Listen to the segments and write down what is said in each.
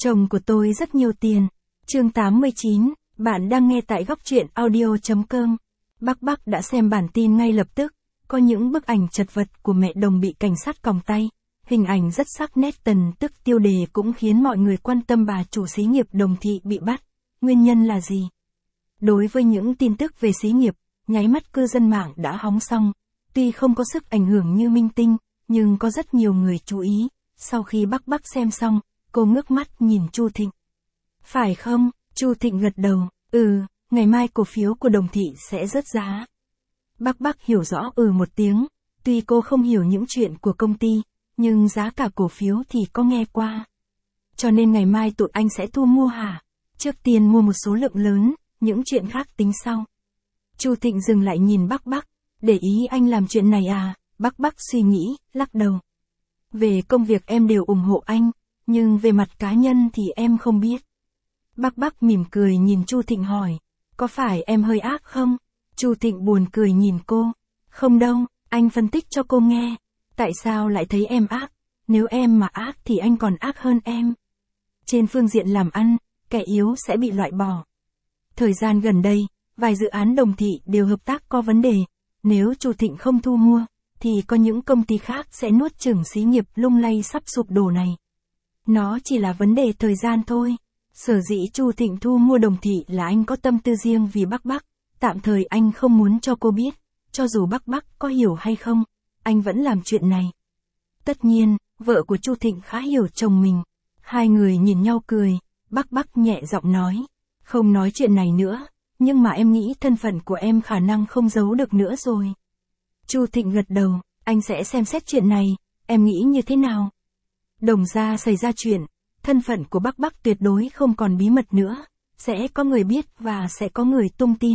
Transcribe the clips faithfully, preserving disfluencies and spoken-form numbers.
Chồng của tôi rất nhiều tiền. Chương tám mươi chín, bạn đang nghe tại góc truyện audio.com. Bác Bác đã xem bản tin ngay lập tức, có những bức ảnh chật vật của mẹ Đồng bị cảnh sát còng tay. Hình ảnh rất sắc nét, tần tức tiêu đề cũng khiến mọi người quan tâm bà chủ xí nghiệp Đồng Thị bị bắt. Nguyên nhân là gì? Đối với những tin tức về xí nghiệp, nháy mắt cư dân mạng đã hóng xong. Tuy không có sức ảnh hưởng như minh tinh, nhưng có rất nhiều người chú ý. Sau khi Bác Bác xem xong, cô ngước mắt nhìn Chu Thịnh. Phải không? Chu Thịnh gật đầu. Ừ, ngày mai cổ phiếu của Đồng Thị sẽ rớt giá. Bác Bác hiểu rõ ừ một tiếng. Tuy cô không hiểu những chuyện của công ty, nhưng giá cả cổ phiếu thì có nghe qua. Cho nên ngày mai tụi anh sẽ thu mua hả? Trước tiên mua một số lượng lớn, những chuyện khác tính sau. Chu Thịnh dừng lại nhìn Bác Bác. Để ý anh làm chuyện này à? Bác Bác suy nghĩ, lắc đầu. Về công việc em đều ủng hộ anh, nhưng về mặt cá nhân thì em không biết. Bác Bác mỉm cười nhìn Chu Thịnh hỏi, có phải em hơi ác không? Chu Thịnh buồn cười nhìn cô. Không đâu, anh phân tích cho cô nghe. Tại sao lại thấy em ác? Nếu em mà ác thì anh còn ác hơn em. Trên phương diện làm ăn, kẻ yếu sẽ bị loại bỏ. Thời gian gần đây, vài dự án Đồng Thị đều hợp tác có vấn đề. Nếu Chu Thịnh không thu mua, thì có những công ty khác sẽ nuốt chửng xí nghiệp lung lay sắp sụp đổ này. Nó chỉ là vấn đề thời gian thôi. Sở dĩ Chu Thịnh thu mua Đồng Thị là anh có tâm tư riêng vì Bác Bác. Tạm thời anh không muốn cho cô biết, cho dù Bác Bác có hiểu hay không, anh vẫn làm chuyện này. Tất nhiên, vợ của Chu Thịnh khá hiểu chồng mình. Hai người nhìn nhau cười, Bác Bác nhẹ giọng nói, không nói chuyện này nữa, nhưng mà em nghĩ thân phận của em khả năng không giấu được nữa rồi. Chu Thịnh gật đầu, anh sẽ xem xét chuyện này, em nghĩ như thế nào? Đồng gia xảy ra chuyện, thân phận của Bác Bác tuyệt đối không còn bí mật nữa, sẽ có người biết và sẽ có người tung tin.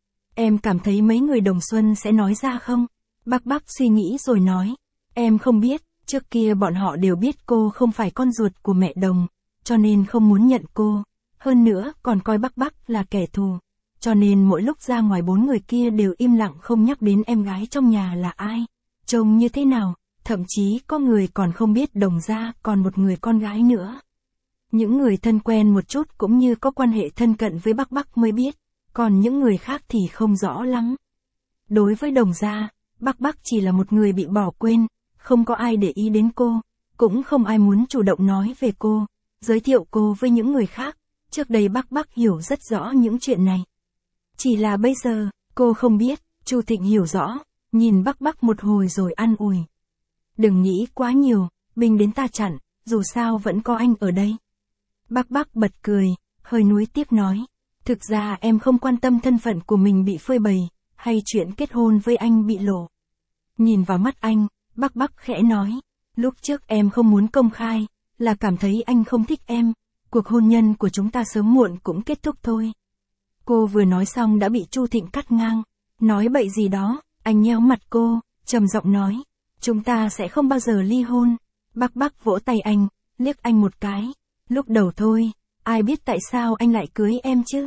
Em cảm thấy mấy người Đồng Xuân sẽ nói ra không? Bác Bác suy nghĩ rồi nói, em không biết, trước kia bọn họ đều biết cô không phải con ruột của mẹ Đồng, cho nên không muốn nhận cô, hơn nữa còn coi Bác Bác là kẻ thù. Cho nên mỗi lúc ra ngoài bốn người kia đều im lặng không nhắc đến em gái trong nhà là ai, trông như thế nào, thậm chí có người còn không biết Đồng gia còn một người con gái nữa. Những người thân quen một chút cũng như có quan hệ thân cận với Bác Bác mới biết, còn những người khác thì không rõ lắm. Đối với Đồng gia, Bác Bác chỉ là một người bị bỏ quên, không có ai để ý đến cô, cũng không ai muốn chủ động nói về cô, giới thiệu cô với những người khác. Trước đây Bác Bác hiểu rất rõ những chuyện này. Chỉ là bây giờ, cô không biết. Chu Thịnh hiểu rõ, nhìn Bác Bác một hồi rồi an ủi. Đừng nghĩ quá nhiều, binh đến ta chặn, dù sao vẫn có anh ở đây. Bác Bác bật cười, hơi nuối tiếc nói. Thực ra em không quan tâm thân phận của mình bị phơi bày, hay chuyện kết hôn với anh bị lộ. Nhìn vào mắt anh, Bác Bác khẽ nói. Lúc trước em không muốn công khai, là cảm thấy anh không thích em. Cuộc hôn nhân của chúng ta sớm muộn cũng kết thúc thôi. Cô vừa nói xong đã bị Chu Thịnh cắt ngang. Nói bậy gì đó, anh nhéo mặt cô, trầm giọng nói. Chúng ta sẽ không bao giờ ly hôn. Bác Bác vỗ tay anh, liếc anh một cái. Lúc đầu thôi, ai biết tại sao anh lại cưới em chứ?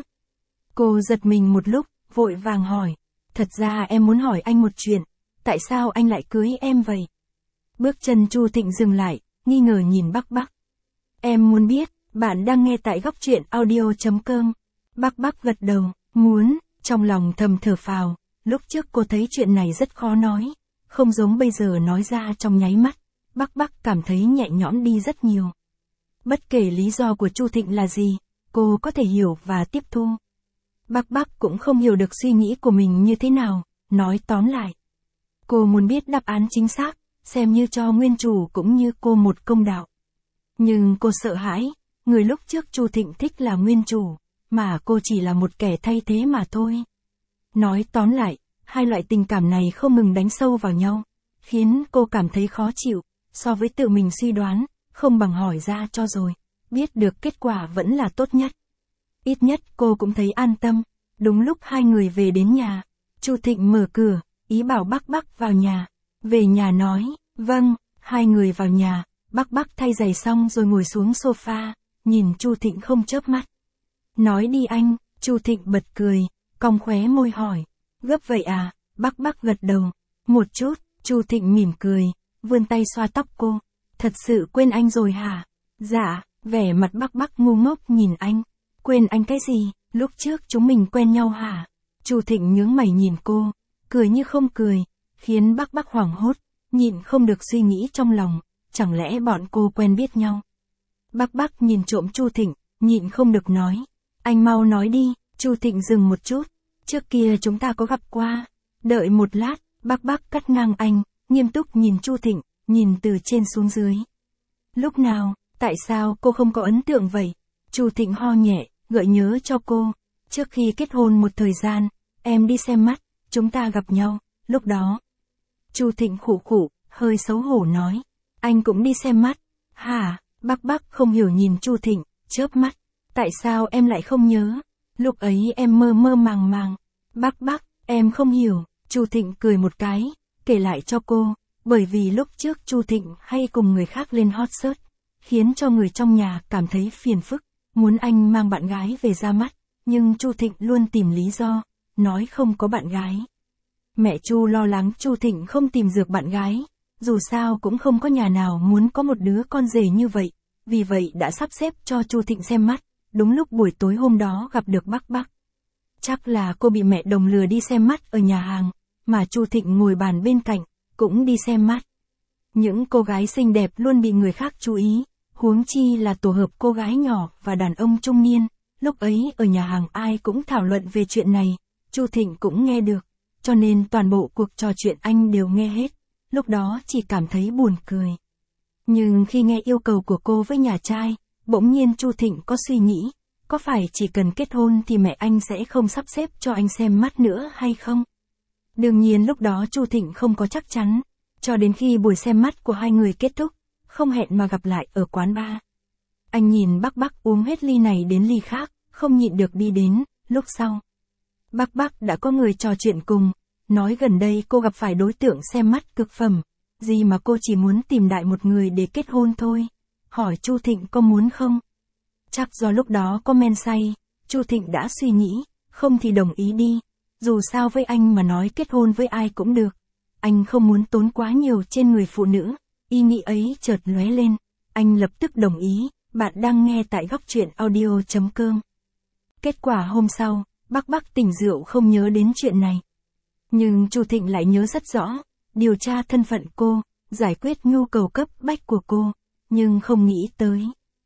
Cô giật mình một lúc, vội vàng hỏi. Thật ra em muốn hỏi anh một chuyện, tại sao anh lại cưới em vậy? Bước chân Chu Thịnh dừng lại, nghi ngờ nhìn Bác Bác. Em muốn biết, bạn đang nghe tại góc truyện audio.com. Bác Bác gật đầu, muốn, trong lòng thầm thở phào, lúc trước cô thấy chuyện này rất khó nói, không giống bây giờ nói ra trong nháy mắt, Bác Bác cảm thấy nhẹ nhõm đi rất nhiều. Bất kể lý do của Chu Thịnh là gì, cô có thể hiểu và tiếp thu. Bác Bác cũng không hiểu được suy nghĩ của mình như thế nào, nói tóm lại. Cô muốn biết đáp án chính xác, xem như cho nguyên chủ cũng như cô một công đạo. Nhưng cô sợ hãi, người lúc trước Chu Thịnh thích là nguyên chủ, mà cô chỉ là một kẻ thay thế mà thôi. Nói tóm lại, hai loại tình cảm này không ngừng đánh sâu vào nhau, khiến cô cảm thấy khó chịu, so với tự mình suy đoán, không bằng hỏi ra cho rồi, biết được kết quả vẫn là tốt nhất. Ít nhất cô cũng thấy an tâm. Đúng lúc hai người về đến nhà, Chu Thịnh mở cửa, ý bảo Bác Bác vào nhà. Về nhà nói, vâng, hai người vào nhà, Bác Bác thay giày xong rồi ngồi xuống sofa, nhìn Chu Thịnh không chớp mắt. Nói đi anh, Chu Thịnh bật cười, cong khóe môi hỏi, gấp vậy à? Bác Bác gật đầu, một chút. Chu Thịnh mỉm cười, vươn tay xoa tóc cô. Thật sự quên anh rồi hả? Dạ, Vẻ mặt Bắc Bắc ngu ngốc nhìn anh. Quên anh cái gì, lúc trước chúng mình quen nhau hả? Chu Thịnh nhướng mày nhìn cô, cười như không cười, khiến Bắc Bắc hoảng hốt, nhịn không được suy nghĩ trong lòng, chẳng lẽ bọn cô quen biết nhau? Bắc Bắc nhìn trộm Chu Thịnh, nhịn không được nói. Anh mau nói đi. Chu Thịnh dừng một chút. Trước kia chúng ta có gặp qua. Đợi một lát, Bắc Bắc cắt ngang anh, nghiêm túc nhìn Chu Thịnh, nhìn từ trên xuống dưới. Lúc nào, tại sao cô không có ấn tượng vậy? Chu Thịnh ho nhẹ, gợi nhớ cho cô. Trước khi kết hôn một thời gian, em đi xem mắt, chúng ta gặp nhau, lúc đó. Chu Thịnh khụ khụ, hơi xấu hổ nói. Anh cũng đi xem mắt. Hả? Bắc Bắc không hiểu nhìn Chu Thịnh, chớp mắt. Tại sao em lại không nhớ? Lúc ấy em mơ mơ màng màng. Bắc Bắc, em không hiểu. Chu Thịnh cười một cái, kể lại cho cô. Bởi vì lúc trước Chu Thịnh hay cùng người khác lên hot search, khiến cho người trong nhà cảm thấy phiền phức, muốn anh mang bạn gái về ra mắt. Nhưng Chu Thịnh luôn tìm lý do, nói không có bạn gái. Mẹ Chu lo lắng Chu Thịnh không tìm được bạn gái, dù sao cũng không có nhà nào muốn có một đứa con rể như vậy, vì vậy đã sắp xếp cho Chu Thịnh xem mắt, đúng lúc buổi tối hôm đó gặp được Bắc Bắc. Chắc là cô bị mẹ đồng lừa đi xem mắt ở nhà hàng, mà Chu Thịnh ngồi bàn bên cạnh, cũng đi xem mắt. Những cô gái xinh đẹp luôn bị người khác chú ý, huống chi là tổ hợp cô gái nhỏ và đàn ông trung niên, lúc ấy ở nhà hàng ai cũng thảo luận về chuyện này, Chu Thịnh cũng nghe được, cho nên toàn bộ cuộc trò chuyện anh đều nghe hết, lúc đó chỉ cảm thấy buồn cười. Nhưng khi nghe yêu cầu của cô với nhà trai, bỗng nhiên Chu Thịnh có suy nghĩ, có phải chỉ cần kết hôn thì mẹ anh sẽ không sắp xếp cho anh xem mắt nữa hay không? Đương nhiên lúc đó Chu Thịnh không có chắc chắn, cho đến khi buổi xem mắt của hai người kết thúc, không hẹn mà gặp lại ở quán bar. Anh nhìn Bắc Bắc uống hết ly này đến ly khác, không nhịn được đi đến, lúc sau. Bắc Bắc đã có người trò chuyện cùng, nói gần đây cô gặp phải đối tượng xem mắt cực phẩm, gì mà cô chỉ muốn tìm đại một người để kết hôn thôi. Hỏi Chu Thịnh có muốn không? Chắc do lúc đó có men say, Chu Thịnh đã suy nghĩ, không thì đồng ý đi. Dù sao với anh mà nói kết hôn với ai cũng được. Anh không muốn tốn quá nhiều trên người phụ nữ. Ý nghĩ ấy chợt lóe lên. Anh lập tức đồng ý. Bạn đang nghe tại góc truyện audio chấm com. Kết quả hôm sau, Bắc Bắc tỉnh rượu không nhớ đến chuyện này. Nhưng Chu Thịnh lại nhớ rất rõ. Điều tra thân phận cô, giải quyết nhu cầu cấp bách của cô. Nhưng không nghĩ tới.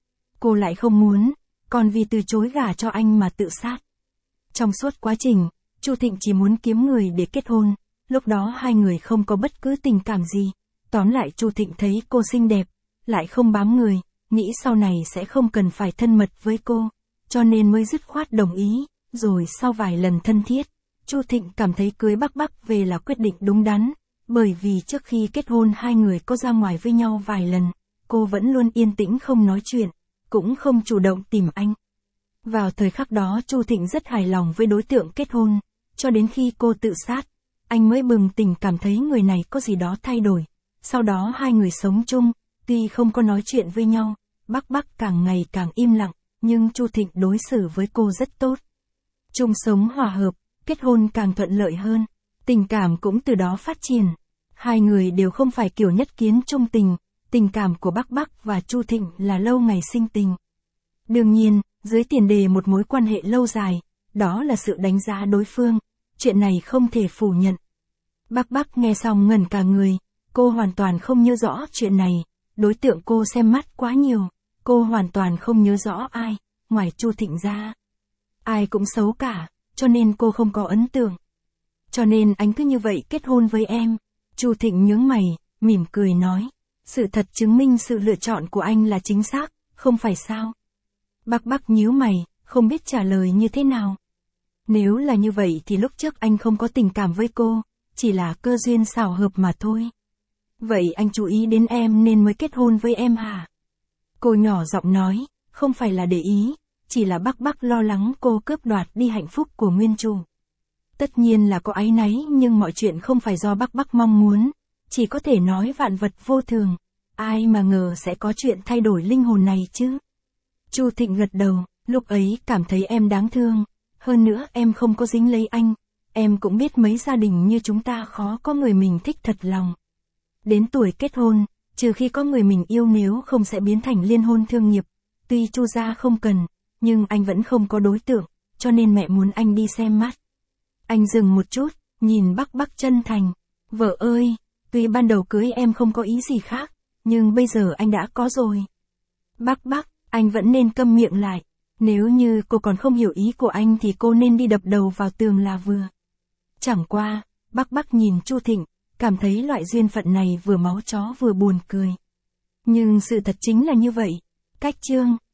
Cô lại không muốn, còn vì từ chối gả cho anh mà tự sát. Trong suốt quá trình, Chu Thịnh chỉ muốn kiếm người để kết hôn, lúc đó hai người không có bất cứ tình cảm gì. Tóm lại Chu Thịnh thấy cô xinh đẹp, lại không bám người, nghĩ sau này sẽ không cần phải thân mật với cô, cho nên mới dứt khoát đồng ý, rồi sau vài lần thân thiết, Chu Thịnh cảm thấy cưới Bắc Bắc về là quyết định đúng đắn, bởi vì trước khi kết hôn hai người có ra ngoài với nhau vài lần, cô vẫn luôn yên tĩnh không nói chuyện, cũng không chủ động tìm anh. Vào thời khắc đó Chu Thịnh rất hài lòng với đối tượng kết hôn, cho đến khi cô tự sát, anh mới bừng tỉnh cảm thấy người này có gì đó thay đổi. Sau đó hai người sống chung, tuy không có nói chuyện với nhau, Bắc Bắc càng ngày càng im lặng, nhưng Chu Thịnh đối xử với cô rất tốt. Chung sống hòa hợp, kết hôn càng thuận lợi hơn, tình cảm cũng từ đó phát triển. Hai người đều không phải kiểu nhất kiến trung tình, tình cảm của Bắc Bắc và Chu Thịnh là lâu ngày sinh tình. Đương nhiên, dưới tiền đề một mối quan hệ lâu dài, đó là sự đánh giá đối phương, chuyện này không thể phủ nhận. Bắc Bắc nghe xong ngẩn cả người, cô hoàn toàn không nhớ rõ chuyện này, đối tượng cô xem mắt quá nhiều, cô hoàn toàn không nhớ rõ ai, ngoài Chu Thịnh ra. Ai cũng xấu cả, cho nên cô không có ấn tượng. Cho nên anh cứ như vậy kết hôn với em. Chu Thịnh nhướng mày, mỉm cười nói, sự thật chứng minh sự lựa chọn của anh là chính xác, không phải sao? Bắc Bắc nhíu mày, không biết trả lời như thế nào. Nếu là như vậy thì lúc trước anh không có tình cảm với cô, chỉ là cơ duyên xảo hợp mà thôi. Vậy anh chú ý đến em nên mới kết hôn với em hả? Cô nhỏ giọng nói, không phải là để ý, chỉ là Bắc Bắc lo lắng cô cướp đoạt đi hạnh phúc của nguyên chủ. Tất nhiên là có áy náy nhưng mọi chuyện không phải do Bắc Bắc mong muốn, chỉ có thể nói vạn vật vô thường, ai mà ngờ sẽ có chuyện thay đổi linh hồn này chứ. Chu Thịnh gật đầu, lúc ấy cảm thấy em đáng thương, hơn nữa em không có dính lấy anh, em cũng biết mấy gia đình như chúng ta khó có người mình thích thật lòng. Đến tuổi kết hôn, trừ khi có người mình yêu nếu không sẽ biến thành liên hôn thương nghiệp, Tuy Chu gia không cần, nhưng anh vẫn không có đối tượng, cho nên mẹ muốn anh đi xem mắt. Anh dừng một chút, nhìn Bắc Bắc chân thành. Vợ ơi, tuy ban đầu cưới em không có ý gì khác, nhưng bây giờ anh đã có rồi. Bắc Bắc, anh vẫn nên câm miệng lại. Nếu như cô còn không hiểu ý của anh thì cô nên đi đập đầu vào tường là vừa. Chẳng qua, Bắc Bắc nhìn Chu Thịnh, cảm thấy loại duyên phận này vừa máu chó vừa buồn cười. Nhưng sự thật chính là như vậy. Cách chương